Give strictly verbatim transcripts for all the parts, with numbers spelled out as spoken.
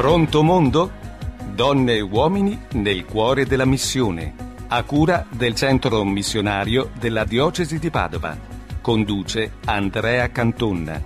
Pronto mondo? Donne e uomini nel cuore della missione. A cura del centro missionario della diocesi di Padova. Conduce Andrea Cantonna.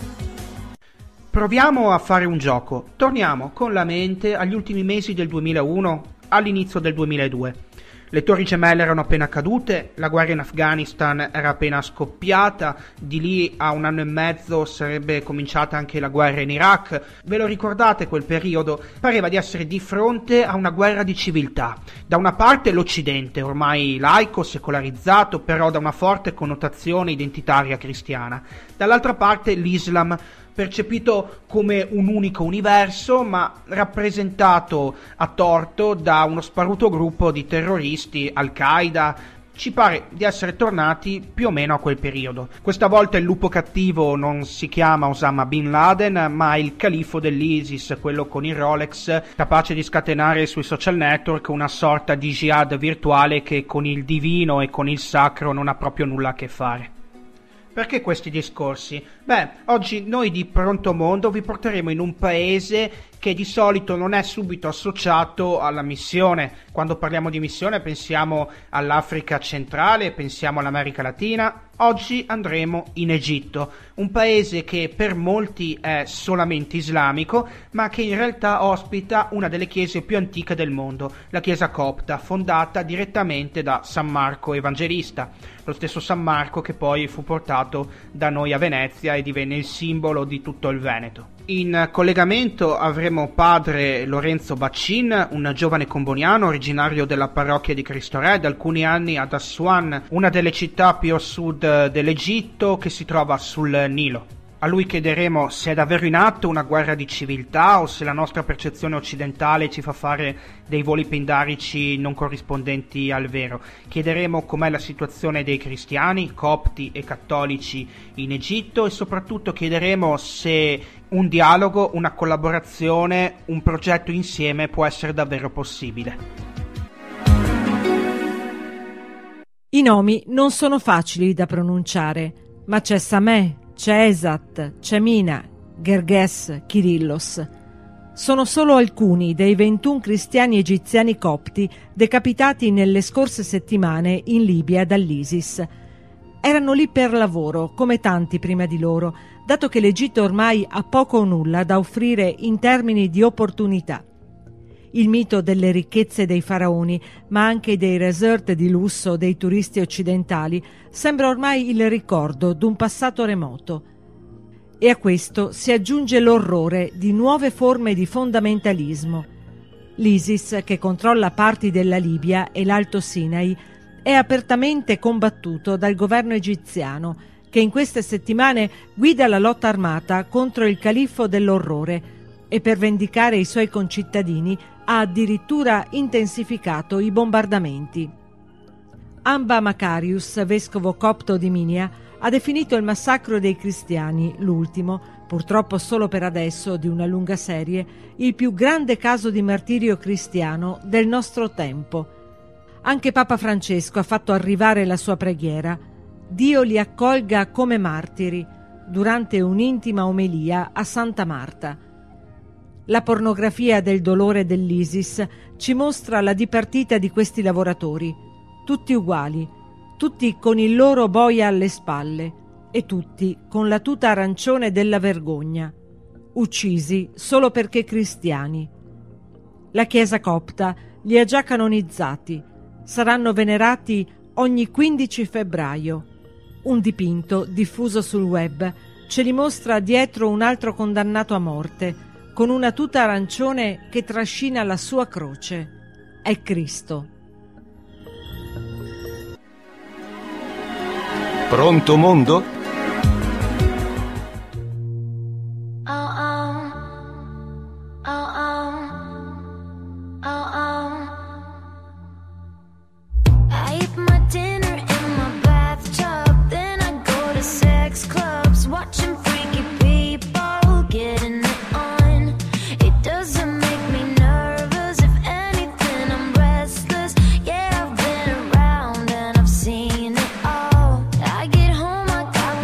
Proviamo a fare un gioco. Torniamo con la mente agli ultimi mesi del duemilauno, all'inizio del duemiladue. Le torri gemelle erano appena cadute, la guerra in Afghanistan era appena scoppiata, di lì a un anno e mezzo sarebbe cominciata anche la guerra in Iraq. Ve lo ricordate quel periodo? Pareva di essere di fronte a una guerra di civiltà. Da una parte l'Occidente, ormai laico, secolarizzato, però da una forte connotazione identitaria cristiana. Dall'altra parte l'Islam, percepito come un unico universo, ma rappresentato a torto da uno sparuto gruppo di terroristi, Al-Qaeda. Ci pare di essere tornati più o meno a quel periodo. Questa volta il lupo cattivo non si chiama Osama Bin Laden, ma il califfo dell'ISIS, quello con il Rolex, capace di scatenare sui social network una sorta di jihad virtuale che con il divino e con il sacro non ha proprio nulla a che fare. Perché questi discorsi? Beh, oggi noi di Pronto Mondo vi porteremo in un paese che di solito non è subito associato alla missione. Quando parliamo di missione pensiamo all'Africa centrale, pensiamo all'America Latina. Oggi andremo in Egitto, un paese che per molti è solamente islamico, ma che in realtà ospita una delle chiese più antiche del mondo, la chiesa copta, fondata direttamente da San Marco Evangelista, lo stesso San Marco che poi fu portato da noi a Venezia e divenne il simbolo di tutto il Veneto. In collegamento avremo padre Lorenzo Baccin, un giovane comboniano originario della parrocchia di Cristo Re, da alcuni anni ad Assuan, una delle città più a sud dell'Egitto che si trova sul Nilo. A lui chiederemo se è davvero in atto una guerra di civiltà o se la nostra percezione occidentale ci fa fare dei voli pindarici non corrispondenti al vero. Chiederemo com'è la situazione dei cristiani, copti e cattolici in Egitto e soprattutto chiederemo se un dialogo, una collaborazione, un progetto insieme può essere davvero possibile. I nomi non sono facili da pronunciare, ma c'è Sameh, c'è Esat, c'è Mina, Gerges, Kirillos. Sono solo alcuni dei ventuno cristiani egiziani copti decapitati nelle scorse settimane in Libia dall'ISIS. Erano lì per lavoro, come tanti prima di loro, dato che l'Egitto ormai ha poco o nulla da offrire in termini di opportunità. Il mito delle ricchezze dei faraoni, ma anche dei resort di lusso dei turisti occidentali, sembra ormai il ricordo d'un passato remoto. E a questo si aggiunge l'orrore di nuove forme di fondamentalismo. L'ISIS, che controlla parti della Libia e l'Alto Sinai, è apertamente combattuto dal governo egiziano, che in queste settimane guida la lotta armata contro il califfo dell'orrore e per vendicare i suoi concittadini ha addirittura intensificato i bombardamenti. Amba Macarius, vescovo copto di Minia, ha definito il massacro dei cristiani, l'ultimo, purtroppo solo per adesso, di una lunga serie, il più grande caso di martirio cristiano del nostro tempo. Anche Papa Francesco ha fatto arrivare la sua preghiera. Dio li accolga come martiri, durante un'intima omelia a Santa Marta. La pornografia del dolore dell'ISIS ci mostra la dipartita di questi lavoratori, tutti uguali, tutti con il loro boia alle spalle e tutti con la tuta arancione della vergogna, uccisi solo perché cristiani. La Chiesa copta li ha già canonizzati, saranno venerati ogni quindici febbraio. Un dipinto diffuso sul web ce li mostra dietro un altro condannato a morte, con una tuta arancione che trascina la sua croce. È Cristo. Pronto mondo? Yeah, I've been around and I've seen it all. I get home, I got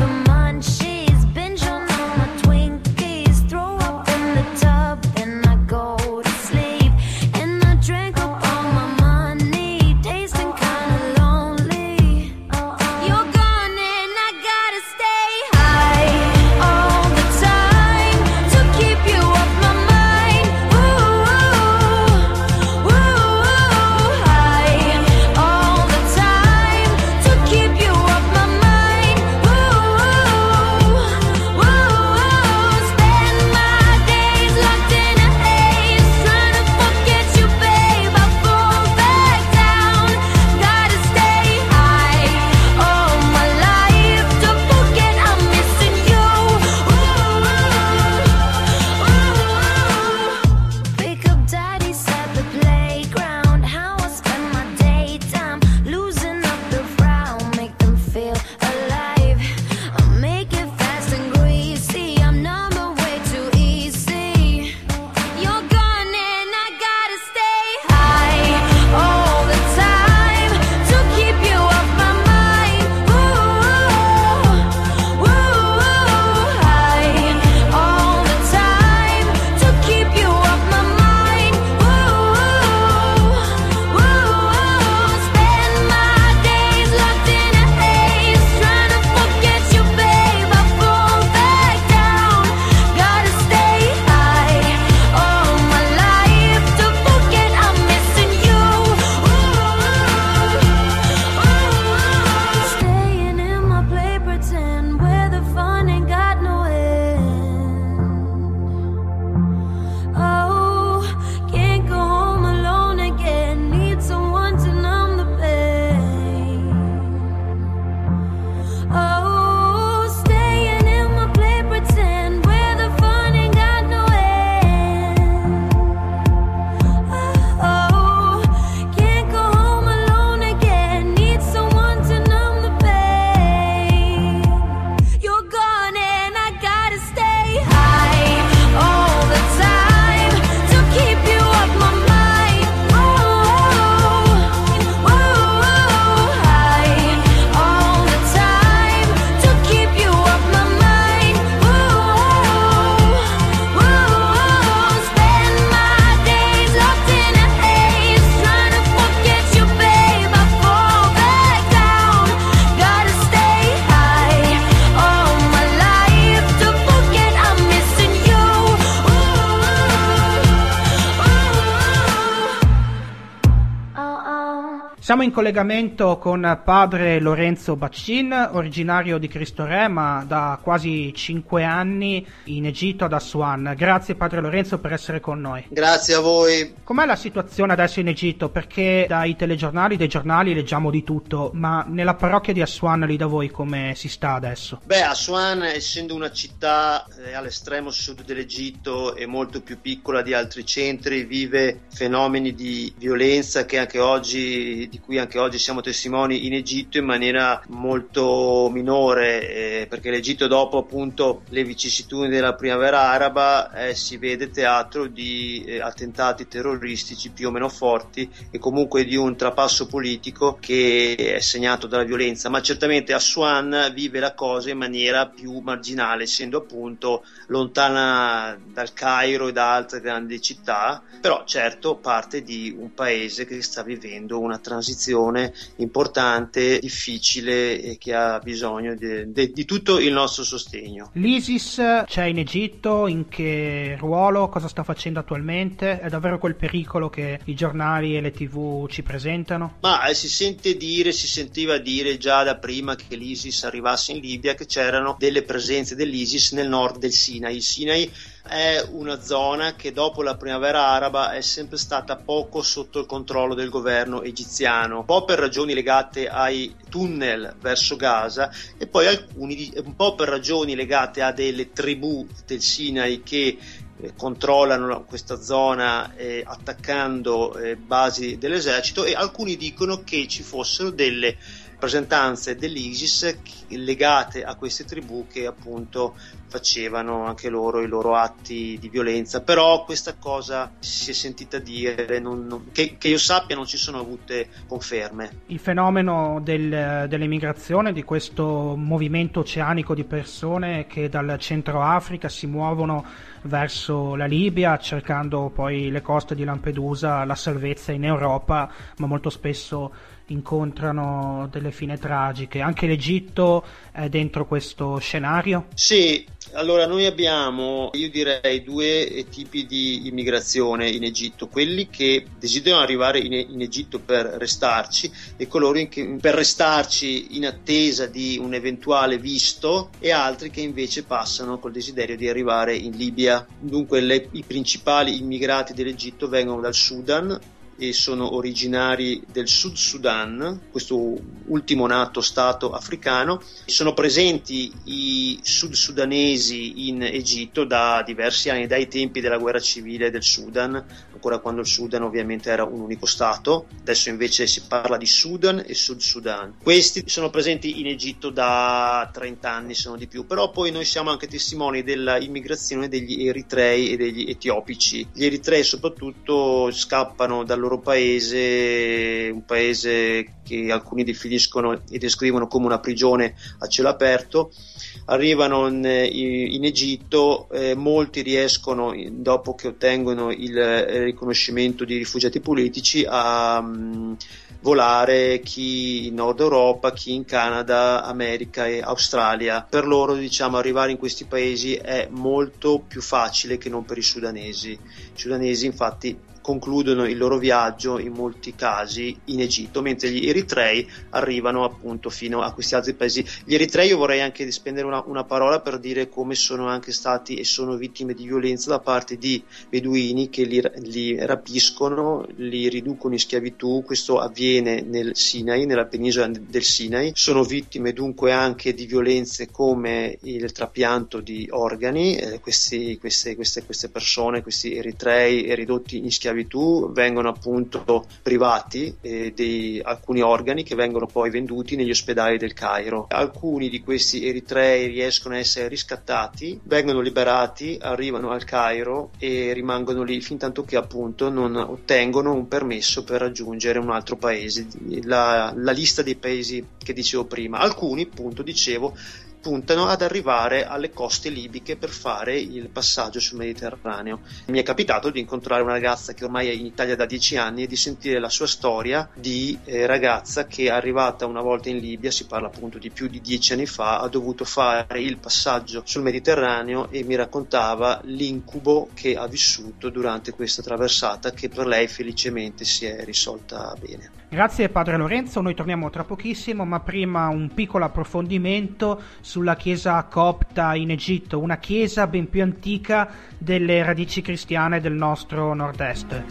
Siamo in collegamento con padre Lorenzo Baccin, originario di Cristo Re, ma da quasi cinque anni in Egitto, ad Aswan. Grazie padre Lorenzo per essere con noi. Grazie a voi. Com'è la situazione adesso in Egitto? Perché dai telegiornali, dai giornali leggiamo di tutto, ma nella parrocchia di Aswan lì da voi come si sta adesso? Beh, Aswan, essendo una città eh, all'estremo sud dell'Egitto e molto più piccola di altri centri, vive fenomeni di violenza che anche oggi di cui anche oggi siamo testimoni in Egitto in maniera molto minore, eh, perché l'Egitto, dopo appunto le vicissitudini della primavera araba, eh, si vede teatro di eh, attentati terroristici più o meno forti e comunque di un trapasso politico che è segnato dalla violenza, ma certamente Aswan vive la cosa in maniera più marginale, essendo appunto lontana dal Cairo e da altre grandi città, però certo parte di un paese che sta vivendo una transizione importante, difficile e che ha bisogno di, di, di tutto il nostro sostegno. L'ISIS c'è in Egitto? In che ruolo? Cosa sta facendo attualmente? È davvero quel pericolo che i giornali e le tv ci presentano? Ma eh, si sente dire, si sentiva dire già da prima che l'ISIS arrivasse in Libia che c'erano delle presenze dell'ISIS nel nord del Sinai. Il Sinai è una zona che dopo la primavera araba è sempre stata poco sotto il controllo del governo egiziano, un po' per ragioni legate ai tunnel verso Gaza e poi alcuni un po' per ragioni legate a delle tribù del Sinai che eh, controllano questa zona eh, attaccando eh, basi dell'esercito, e alcuni dicono che ci fossero delle rappresentanze dell'ISIS legate a queste tribù che appunto facevano anche loro i loro atti di violenza, però questa cosa si è sentita dire, non, non, che, che io sappia non ci sono avute conferme. Il fenomeno del, dell'emigrazione, di questo movimento oceanico di persone che dal Centro Africa si muovono verso la Libia cercando poi le coste di Lampedusa la salvezza in Europa, ma molto spesso incontrano delle fine tragiche. Anche l'Egitto è dentro questo scenario? Sì, allora noi abbiamo, io direi, due tipi di immigrazione in Egitto: quelli che desiderano arrivare in, in Egitto per restarci e coloro in che, per restarci in attesa di un eventuale visto, e altri che invece passano col desiderio di arrivare in Libia. Dunque le, i principali immigrati dell'Egitto vengono dal Sudan e sono originari del Sud Sudan, questo ultimo nato stato africano. Sono presenti i sud sudanesi in Egitto da diversi anni, dai tempi della guerra civile del Sudan, ancora quando il Sudan ovviamente era un unico stato. Adesso invece si parla di Sudan e Sud Sudan. Questi sono presenti in Egitto da trenta anni, se non di più, però poi noi siamo anche testimoni della immigrazione degli eritrei e degli etiopici. Gli eritrei soprattutto scappano dal loro paese, un paese che alcuni definiscono e descrivono come una prigione a cielo aperto, arrivano in, in Egitto, eh, molti riescono, dopo che ottengono il riconoscimento di rifugiati politici, a um, volare, chi in Nord Europa, chi in Canada, America e Australia. Per loro, diciamo, arrivare in questi paesi è molto più facile che non per i sudanesi. I sudanesi infatti concludono il loro viaggio in molti casi in Egitto, mentre gli eritrei arrivano appunto fino a questi altri paesi. Gli eritrei, io vorrei anche spendere una, una parola per dire come sono anche stati e sono vittime di violenza da parte di beduini che li, li rapiscono, li riducono in schiavitù. Questo avviene nel Sinai, nella penisola del Sinai. Sono vittime dunque anche di violenze come il trapianto di organi. Eh, questi, queste, queste, queste persone, questi eritrei ridotti in schiavitù vengono appunto privati eh, di alcuni organi che vengono poi venduti negli ospedali del Cairo. Alcuni di questi eritrei riescono a essere riscattati, vengono liberati, arrivano al Cairo e rimangono lì fin tanto che appunto non ottengono un permesso per raggiungere un altro paese. La, la lista dei paesi che dicevo prima, alcuni appunto dicevo puntano ad arrivare alle coste libiche per fare il passaggio sul Mediterraneo. Mi è capitato di incontrare una ragazza che ormai è in Italia da dieci anni e di sentire la sua storia di eh, ragazza che è arrivata una volta in Libia, si parla appunto di più di dieci anni fa, ha dovuto fare il passaggio sul Mediterraneo e mi raccontava l'incubo che ha vissuto durante questa traversata, che per lei felicemente si è risolta bene. Grazie padre Lorenzo, noi torniamo tra pochissimo, ma prima un piccolo approfondimento sulla chiesa copta in Egitto, una chiesa ben più antica delle radici cristiane del nostro nord-est.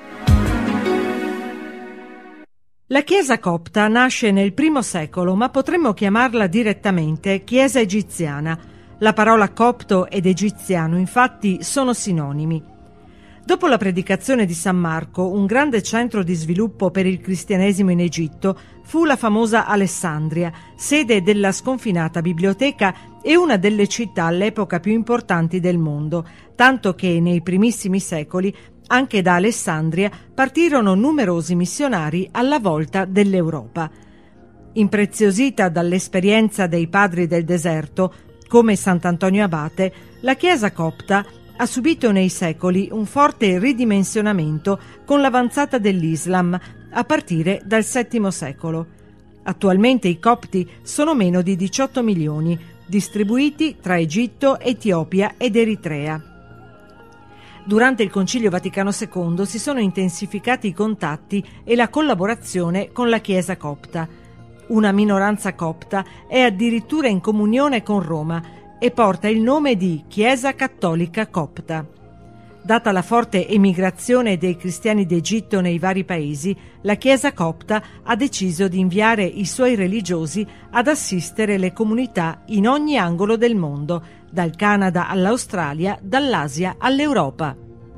La chiesa copta nasce nel primo secolo, ma potremmo chiamarla direttamente chiesa egiziana. La parola copto ed egiziano infatti sono sinonimi. Dopo la predicazione di San Marco, un grande centro di sviluppo per il cristianesimo in Egitto fu la famosa Alessandria, sede della sconfinata biblioteca e una delle città all'epoca più importanti del mondo, tanto che nei primissimi secoli anche da Alessandria partirono numerosi missionari alla volta dell'Europa. Impreziosita dall'esperienza dei padri del deserto, come Sant'Antonio Abate, la chiesa copta ha subito nei secoli un forte ridimensionamento con l'avanzata dell'Islam a partire dal settimo secolo. Attualmente i copti sono meno di diciotto milioni, distribuiti tra Egitto, Etiopia ed Eritrea. Durante il Concilio Vaticano secondo si sono intensificati i contatti e la collaborazione con la Chiesa copta. Una minoranza copta è addirittura in comunione con Roma e porta il nome di Chiesa Cattolica Copta. Data la forte emigrazione dei cristiani d'Egitto nei vari paesi, la Chiesa copta ha deciso di inviare i suoi religiosi ad assistere le comunità in ogni angolo del mondo, dal Canada all'Australia, dall'Asia all'Europa.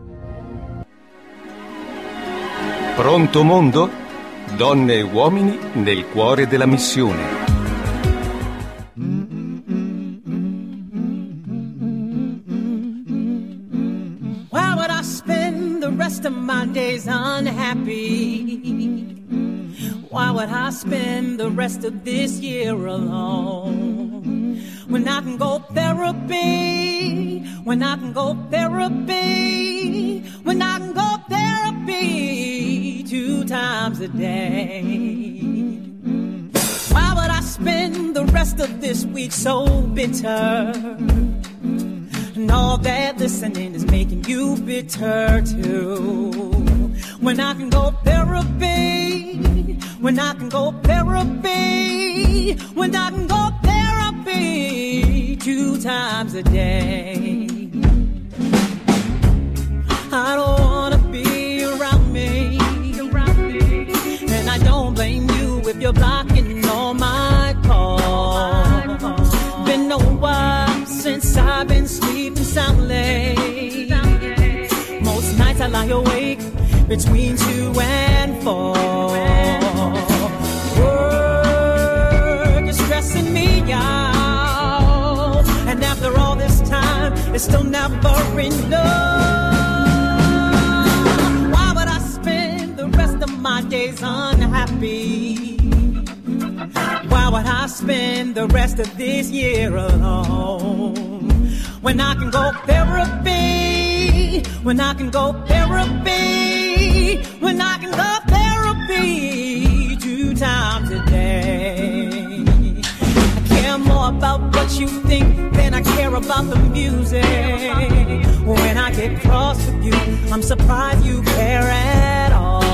Pronto mondo? Donne e uomini nel cuore della missione. Why would I spend the rest of my days unhappy? Why would I spend the rest of this year alone? When I can go therapy, when I can go therapy, when I can go therapy two times a day. Why would I spend the rest of this week so bitter? And all that listening is making you bitter too. When I can go therapy, when I can go therapy, when I can go therapy two times a day. I don't wanna be around me, around me. And I don't blame you if you're blocking all my calls. Been a while since I've been sleeping soundly. Most nights I lie awake between two and four. Work is stressing me out, and after all this time, it's still never enough. Why would I spend the rest of my days unhappy? Why would I spend the rest of this year alone? When I can go therapy, when I can go therapy, when I can go therapy two times a day. I care more about what you think than I care about the music. When I get cross with you, I'm surprised you care at all.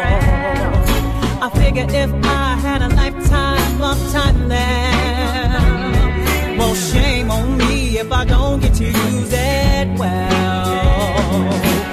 I figure if I had a lifetime of time left, well, shame on me if I don't get to use it well.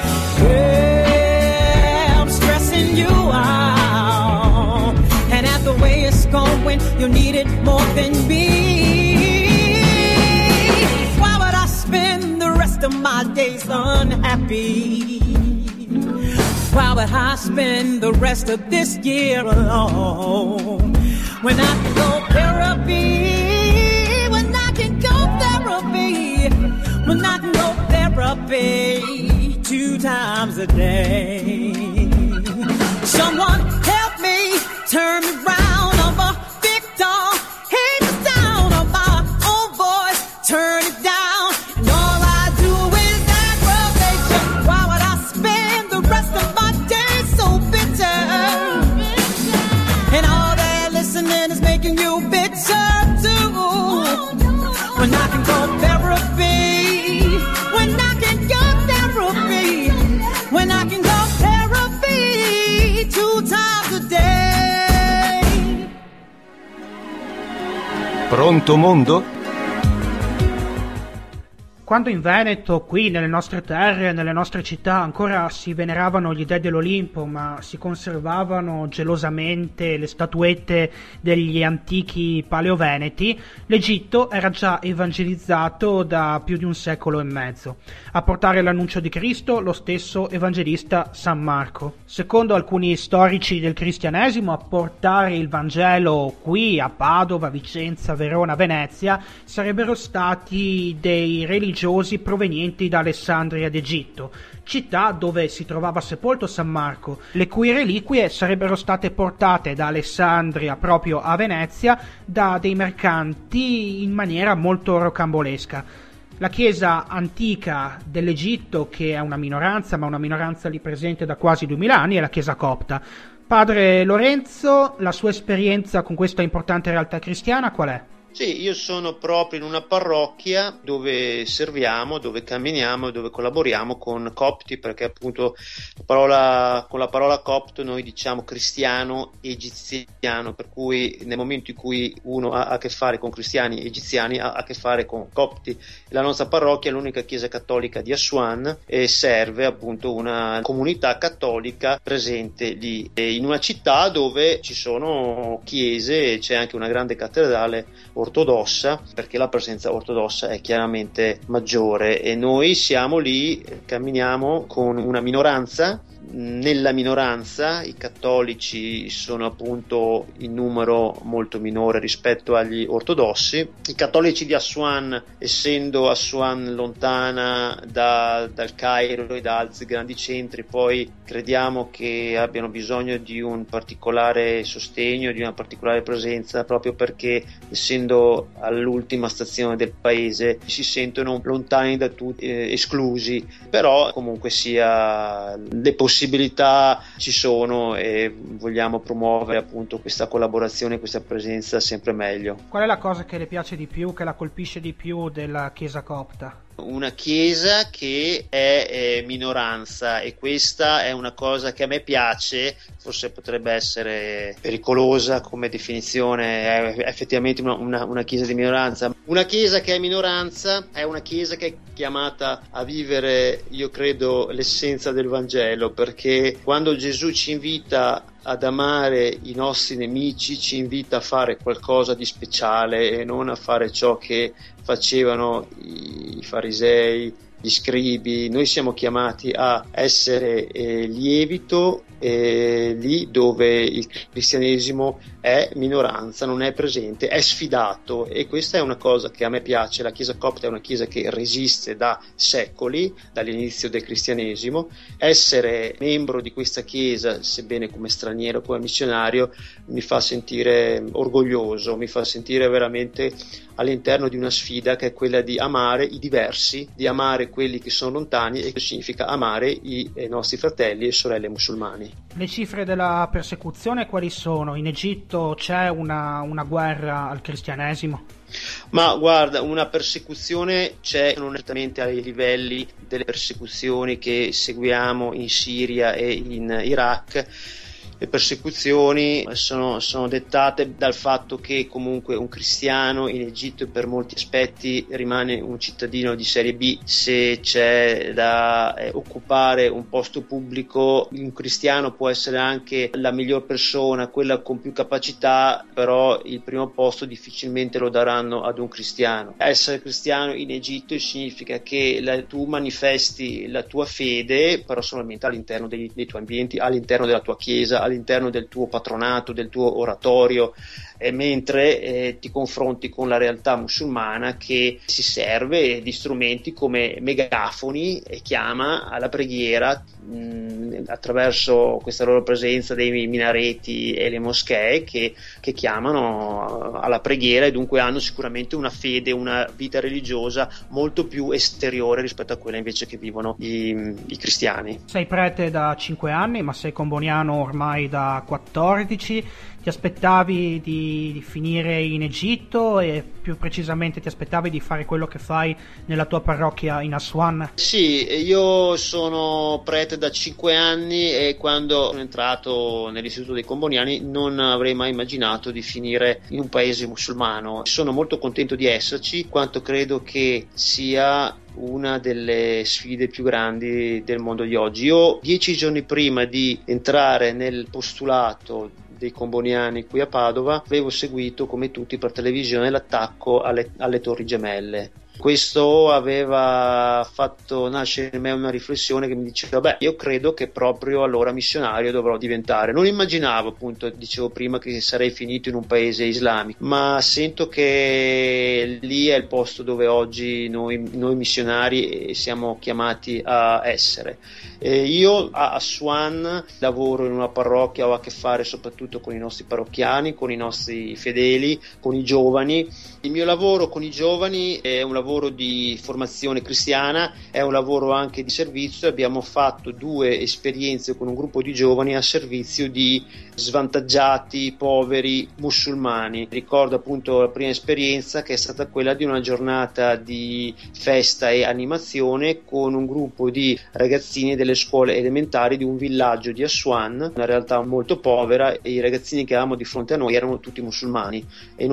Yeah, I'm stressing you out, and at the way it's going, you need it more than me. Why would I spend the rest of my days unhappy? Why would I spend the rest of this year alone? When I can go therapy, when I can go therapy, when I can go therapy two times a day. Someone help me turn me round on my victim, hate the sound of my own voice, turn it down, and all I do is aggravation. Why would I spend the rest of my days so bitter? And all that listening is making you bitter too. When I can go therapy, when I can go therapy, when I can go therapy Pronto mondo? Quando in Veneto, qui nelle nostre terre, nelle nostre città, ancora si veneravano gli dei dell'Olimpo, ma si conservavano gelosamente le statuette degli antichi paleoveneti, l'Egitto era già evangelizzato da più di un secolo e mezzo. A portare l'annuncio di Cristo, lo stesso evangelista San Marco. Secondo alcuni storici del cristianesimo, a portare il Vangelo qui, a Padova, Vicenza, Verona, Venezia, sarebbero stati dei religiosi provenienti da Alessandria d'Egitto, città dove si trovava sepolto San Marco, le cui reliquie sarebbero state portate da Alessandria proprio a Venezia da dei mercanti in maniera molto rocambolesca. La chiesa antica dell'Egitto, che è una minoranza, ma una minoranza lì presente da quasi duemila anni, è la chiesa copta. Padre Lorenzo, la sua esperienza con questa importante realtà cristiana qual è? Sì, io sono proprio in una parrocchia dove serviamo, dove camminiamo, dove collaboriamo con copti, perché appunto la parola, con la parola copto noi diciamo cristiano egiziano, per cui nel momento in cui uno ha a che fare con cristiani egiziani ha a che fare con copti. La nostra parrocchia è l'unica chiesa cattolica di Assuan e serve appunto una comunità cattolica presente lì, e in una città dove ci sono chiese e c'è anche una grande cattedrale ortodossa, perché la presenza ortodossa è chiaramente maggiore e noi siamo lì, camminiamo con una minoranza. Nella minoranza i cattolici sono appunto in numero molto minore rispetto agli ortodossi. I cattolici di Assuan, essendo Assuan lontana da, dal Cairo e da altri grandi centri, poi crediamo che abbiano bisogno di un particolare sostegno, di una particolare presenza, proprio perché essendo all'ultima stazione del paese si sentono lontani da tutti, eh, esclusi, però comunque sia le possibilità ci sono e vogliamo promuovere appunto questa collaborazione, questa presenza sempre meglio. Qual è la cosa che le piace di più, che la colpisce di più della chiesa copta? Una chiesa che è eh, minoranza, e questa è una cosa che a me piace, forse potrebbe essere pericolosa come definizione, è effettivamente una, una, una chiesa di minoranza. Una chiesa che è minoranza è una chiesa che è chiamata a vivere, io credo, l'essenza del Vangelo, perché quando Gesù ci invita ad amare i nostri nemici, ci invita a fare qualcosa di speciale e non a fare ciò che facevano i farisei, gli scribi. Noi siamo chiamati a essere eh, lievito eh, lì dove il cristianesimo è minoranza, non è presente, è sfidato, e questa è una cosa che a me piace. La chiesa copta è una chiesa che resiste da secoli, dall'inizio del cristianesimo. Essere membro di questa chiesa, sebbene come straniero, come missionario, mi fa sentire orgoglioso, mi fa sentire veramente all'interno di una sfida che è quella di amare i diversi, di amare quelli che sono lontani, e che significa amare i, i nostri fratelli e sorelle musulmani. Le cifre della persecuzione quali sono? In Egitto c'è una, una guerra al cristianesimo? Ma guarda, una persecuzione c'è, non esattamente ai livelli delle persecuzioni che seguiamo in Siria e in Iraq. Le persecuzioni sono, sono dettate dal fatto che comunque un cristiano in Egitto per molti aspetti rimane un cittadino di serie B. Se c'è da eh, occupare un posto pubblico, un cristiano può essere anche la miglior persona, quella con più capacità, però il primo posto difficilmente lo daranno ad un cristiano. Essere cristiano in Egitto significa che la, tu manifesti la tua fede, però solamente all'interno dei, dei tuoi ambienti, all'interno della tua chiesa, all'interno del tuo patronato, del tuo oratorio, eh, mentre eh, ti confronti con la realtà musulmana che si serve di strumenti come megafoni e chiama alla preghiera mh, attraverso questa loro presenza dei minareti e le moschee che, che chiamano alla preghiera, e dunque hanno sicuramente una fede, una vita religiosa molto più esteriore rispetto a quella invece che vivono i, i cristiani. Sei prete da cinque anni, ma sei comboniano ormai da quattordici. Ti aspettavi di, di finire in Egitto e più precisamente ti aspettavi di fare quello che fai nella tua parrocchia in Aswan? Sì, io sono prete da cinque anni e quando sono entrato nell'istituto dei Comboniani non avrei mai immaginato di finire in un paese musulmano. Sono molto contento di esserci, quanto credo che sia una delle sfide più grandi del mondo di oggi. Io dieci giorni prima di entrare nel postulato dei Comboniani qui a Padova avevo seguito come tutti per televisione l'attacco alle, alle Torri Gemelle. Questo aveva fatto nascere in me una riflessione che mi diceva: beh, io credo che proprio allora missionario dovrò diventare. Non immaginavo, appunto, dicevo prima, che sarei finito in un paese islamico, ma sento che lì è il posto dove oggi noi, noi missionari siamo chiamati a essere. E io a Aswan lavoro in una parrocchia, ho a che fare soprattutto con i nostri parrocchiani, con i nostri fedeli, con i giovani. Il mio lavoro con i giovani è un lavoro di formazione cristiana, è un lavoro anche di servizio. Abbiamo fatto due esperienze con un gruppo di giovani a servizio di svantaggiati, poveri musulmani. Ricordo appunto la prima esperienza, che è stata quella di una giornata di festa e animazione con un gruppo di ragazzini delle scuole elementari di un villaggio di Aswan, una realtà molto povera, e i ragazzini che avevamo di fronte a noi erano tutti musulmani, e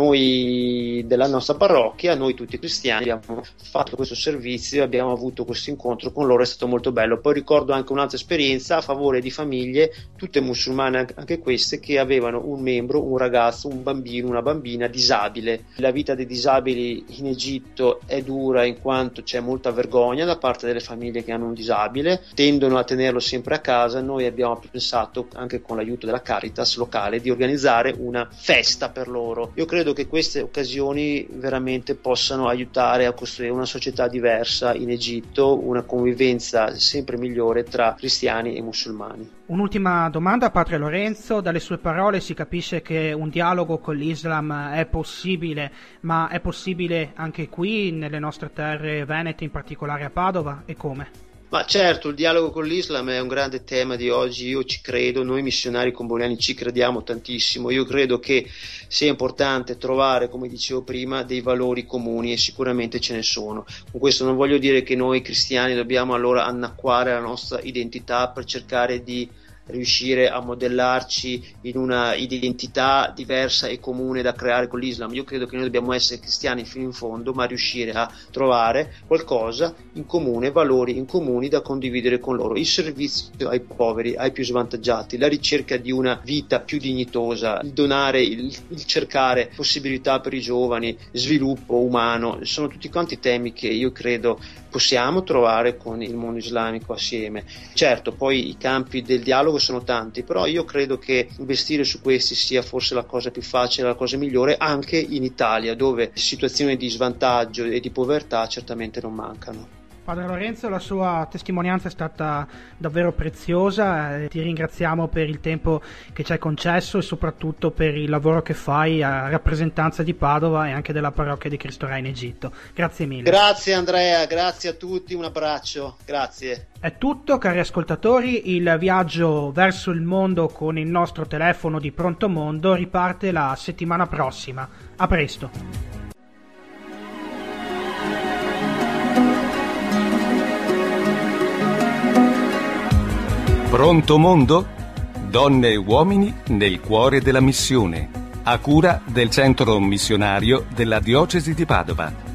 noi della nostra parrocchia, noi tutti cristiani, abbiamo fatto questo servizio, abbiamo avuto questo incontro con loro, è stato molto bello. Poi ricordo anche un'altra esperienza a favore di famiglie tutte musulmane, anche queste, che avevano un membro, un ragazzo, un bambino, una bambina disabile. La vita dei disabili in Egitto è dura, in quanto c'è molta vergogna da parte delle famiglie che hanno un disabile, tendono a tenerlo sempre a casa. Noi abbiamo pensato, anche con l'aiuto della Caritas locale, di organizzare una festa per loro. Io credo che queste occasioni veramente possano aiutare a costruire una società diversa in Egitto, una convivenza sempre migliore tra cristiani e musulmani. Un'ultima domanda, padre Lorenzo. Dalle sue parole si capisce che un dialogo con l'Islam è possibile, ma è possibile anche qui nelle nostre terre venete, in particolare a Padova, e come? Ma certo, il dialogo con l'Islam è un grande tema di oggi. Io ci credo, noi missionari comboniani ci crediamo tantissimo. Io credo che sia importante trovare, come dicevo prima, dei valori comuni, e sicuramente ce ne sono. Con questo non voglio dire che noi cristiani dobbiamo allora annacquare la nostra identità per cercare di riuscire a modellarci in una identità diversa e comune da creare con l'Islam. Io credo che noi dobbiamo essere cristiani fino in fondo, ma riuscire a trovare qualcosa in comune, valori in comuni da condividere con loro: il servizio ai poveri, ai più svantaggiati, la ricerca di una vita più dignitosa, il donare, il, il cercare possibilità per i giovani, sviluppo umano. Sono tutti quanti temi che io credo possiamo trovare con il mondo islamico assieme. Certo, poi i campi del dialogo sono tanti, però io credo che investire su questi sia forse la cosa più facile, la cosa migliore, anche in Italia, dove situazioni di svantaggio e di povertà certamente non mancano. Padre Lorenzo, la sua testimonianza è stata davvero preziosa, e ti ringraziamo per il tempo che ci hai concesso e soprattutto per il lavoro che fai a rappresentanza di Padova e anche della parrocchia di Cristo Re in Egitto. Grazie mille. Grazie Andrea, grazie a tutti, un abbraccio, grazie. È tutto, cari ascoltatori. Il viaggio verso il mondo con il nostro telefono di Pronto Mondo riparte la settimana prossima. A presto. Pronto Mondo? Donne e uomini nel cuore della missione, a cura del centro missionario della diocesi di Padova.